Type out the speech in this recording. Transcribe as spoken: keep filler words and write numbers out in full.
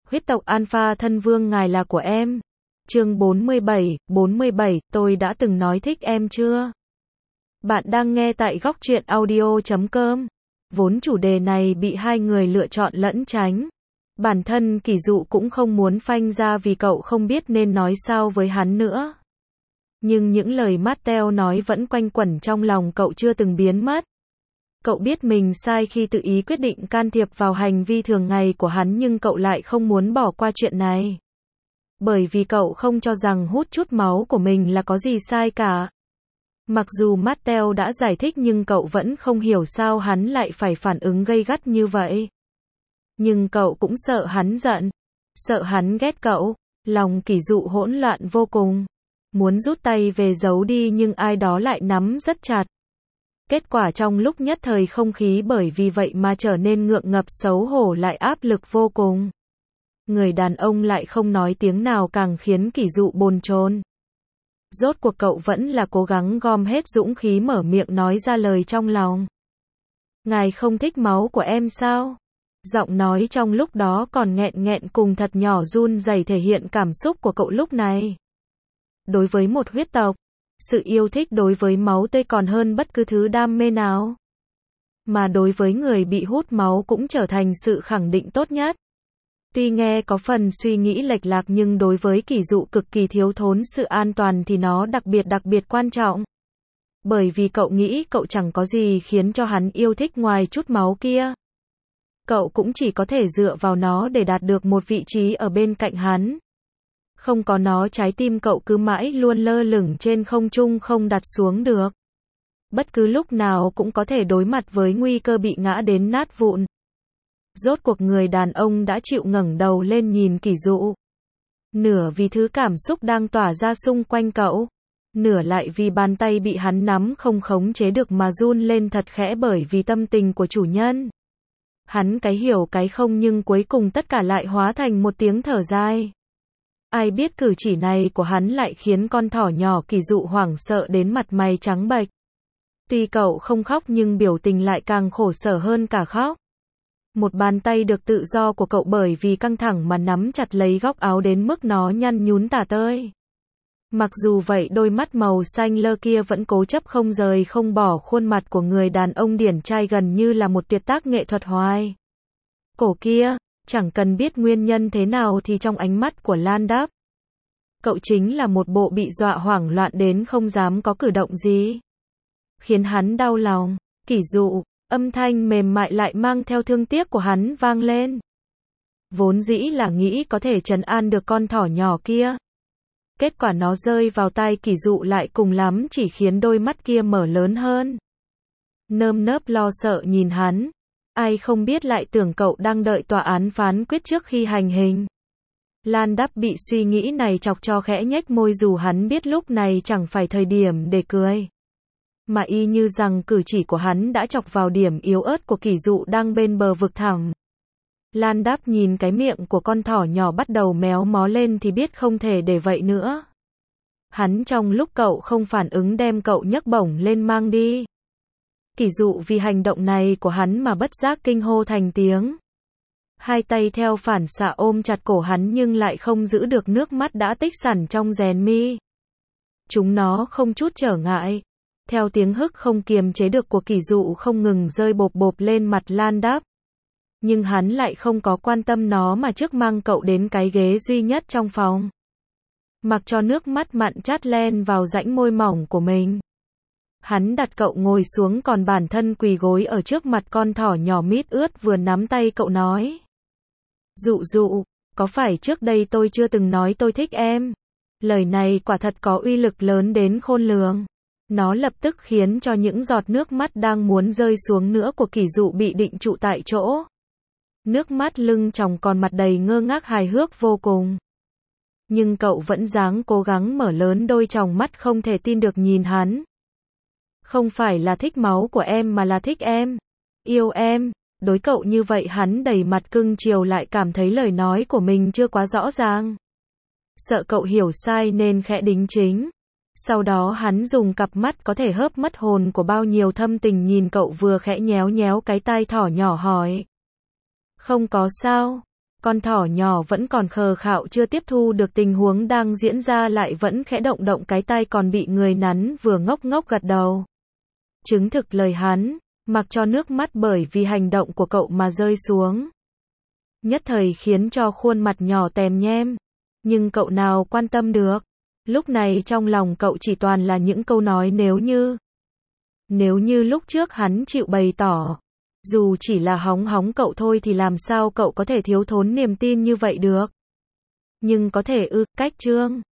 Huyết tộc Alpha thân vương ngài là của em. Chương bốn mươi bảy, bốn mươi bảy, tôi đã từng nói thích em chưa? Bạn đang nghe tại góc truyện audio chấm com. Vốn chủ đề này bị hai người lựa chọn lẫn tránh. Bản thân Kỷ Dụ cũng không muốn phanh ra vì cậu không biết nên nói sao với hắn nữa. Nhưng những lời Mattel nói vẫn quanh quẩn trong lòng cậu chưa từng biến mất. Cậu biết mình sai khi tự ý quyết định can thiệp vào hành vi thường ngày của hắn, nhưng cậu lại không muốn bỏ qua chuyện này. Bởi vì cậu không cho rằng hút chút máu của mình là có gì sai cả. Mặc dù Mattel đã giải thích nhưng cậu vẫn không hiểu sao hắn lại phải phản ứng gay gắt như vậy. Nhưng cậu cũng sợ hắn giận, sợ hắn ghét cậu. Lòng Kỷ Dụ hỗn loạn vô cùng. Muốn rút tay về giấu đi nhưng ai đó lại nắm rất chặt. Kết quả trong lúc nhất thời không khí bởi vì vậy mà trở nên ngượng ngập, xấu hổ lại áp lực vô cùng. Người đàn ông lại không nói tiếng nào càng khiến Kỷ Dụ bồn chồn. Rốt cuộc cậu vẫn là cố gắng gom hết dũng khí mở miệng nói ra lời trong lòng. Ngài không thích máu của em sao? Giọng nói trong lúc đó còn nghẹn nghẹn cùng thật nhỏ run rẩy thể hiện cảm xúc của cậu lúc này. Đối với một huyết tộc, sự yêu thích đối với máu tươi còn hơn bất cứ thứ đam mê nào. Mà đối với người bị hút máu cũng trở thành sự khẳng định tốt nhất. Tuy nghe có phần suy nghĩ lệch lạc nhưng đối với Kỷ Dụ cực kỳ thiếu thốn sự an toàn thì nó đặc biệt đặc biệt quan trọng. Bởi vì cậu nghĩ cậu chẳng có gì khiến cho hắn yêu thích ngoài chút máu kia. Cậu cũng chỉ có thể dựa vào nó để đạt được một vị trí ở bên cạnh hắn. Không có nó trái tim cậu cứ mãi luôn lơ lửng trên không trung không đặt xuống được. Bất cứ lúc nào cũng có thể đối mặt với nguy cơ bị ngã đến nát vụn. Rốt cuộc người đàn ông đã chịu ngẩng đầu lên nhìn Kỷ Dụ. Nửa vì thứ cảm xúc đang tỏa ra xung quanh cậu. Nửa lại vì bàn tay bị hắn nắm không khống chế được mà run lên thật khẽ bởi vì tâm tình của chủ nhân. Hắn cái hiểu cái không nhưng cuối cùng tất cả lại hóa thành một tiếng thở dài. Ai biết cử chỉ này của hắn lại khiến con thỏ nhỏ Kỷ Dụ hoảng sợ đến mặt mày trắng bệch. Tuy cậu không khóc nhưng biểu tình lại càng khổ sở hơn cả khóc. Một bàn tay được tự do của cậu bởi vì căng thẳng mà nắm chặt lấy góc áo đến mức nó nhăn nhún tả tơi. Mặc dù vậy đôi mắt màu xanh lơ kia vẫn cố chấp không rời không bỏ khuôn mặt của người đàn ông điển trai gần như là một tuyệt tác nghệ thuật hoài. Cổ kia, chẳng cần biết nguyên nhân thế nào thì trong ánh mắt của Lan Đáp, cậu chính là một bộ bị dọa hoảng loạn đến không dám có cử động gì. Khiến hắn đau lòng. Kỷ Dụ, âm thanh mềm mại lại mang theo thương tiếc của hắn vang lên. Vốn dĩ là nghĩ có thể trấn an được con thỏ nhỏ kia. Kết quả nó rơi vào tai Kỷ Dụ lại cùng lắm chỉ khiến đôi mắt kia mở lớn hơn. Nơm nớp lo sợ nhìn hắn. Ai không biết lại tưởng cậu đang đợi tòa án phán quyết trước khi hành hình. Lan Đáp bị suy nghĩ này chọc cho khẽ nhếch môi dù hắn biết lúc này chẳng phải thời điểm để cười. Mà y như rằng cử chỉ của hắn đã chọc vào điểm yếu ớt của Kỷ Dụ đang bên bờ vực thẳm. Lan Đáp nhìn cái miệng của con thỏ nhỏ bắt đầu méo mó lên thì biết không thể để vậy nữa. Hắn trong lúc cậu không phản ứng đem cậu nhấc bổng lên mang đi. Kỷ Dụ vì hành động này của hắn mà bất giác kinh hô thành tiếng. Hai tay theo phản xạ ôm chặt cổ hắn nhưng lại không giữ được nước mắt đã tích sẵn trong rèn mi. Chúng nó không chút trở ngại. Theo tiếng hức không kiềm chế được của Kỷ Dụ không ngừng rơi bộp bộp lên mặt Lan Đáp. Nhưng hắn lại không có quan tâm nó mà trước mang cậu đến cái ghế duy nhất trong phòng. Mặc cho nước mắt mặn chát len vào rãnh môi mỏng của mình. Hắn đặt cậu ngồi xuống còn bản thân quỳ gối ở trước mặt con thỏ nhỏ mít ướt vừa nắm tay cậu nói. Dụ Dụ, có phải trước đây tôi chưa từng nói tôi thích em? Lời này quả thật có uy lực lớn đến khôn lường. Nó lập tức khiến cho những giọt nước mắt đang muốn rơi xuống nữa của Kỷ Dụ bị định trụ tại chỗ. Nước mắt lưng tròng còn mặt đầy ngơ ngác hài hước vô cùng. Nhưng cậu vẫn dáng cố gắng mở lớn đôi tròng mắt không thể tin được nhìn hắn. Không phải là thích máu của em mà là thích em. Yêu em. Đối cậu như vậy hắn đầy mặt cưng chiều lại cảm thấy lời nói của mình chưa quá rõ ràng. Sợ cậu hiểu sai nên khẽ đính chính. Sau đó hắn dùng cặp mắt có thể hớp mất hồn của bao nhiêu thâm tình nhìn cậu vừa khẽ nhéo nhéo cái tai thỏ nhỏ hỏi. Không có sao. Con thỏ nhỏ vẫn còn khờ khạo chưa tiếp thu được tình huống đang diễn ra lại vẫn khẽ động động cái tai còn bị người nắn vừa ngốc ngốc gật đầu. Chứng thực lời hắn, mặc cho nước mắt bởi vì hành động của cậu mà rơi xuống. Nhất thời khiến cho khuôn mặt nhỏ tèm nhem. Nhưng cậu nào quan tâm được. Lúc này trong lòng cậu chỉ toàn là những câu nói nếu như. Nếu như lúc trước hắn chịu bày tỏ. Dù chỉ là hóng hóng cậu thôi thì làm sao cậu có thể thiếu thốn niềm tin như vậy được. Nhưng có thể ư, cách Trương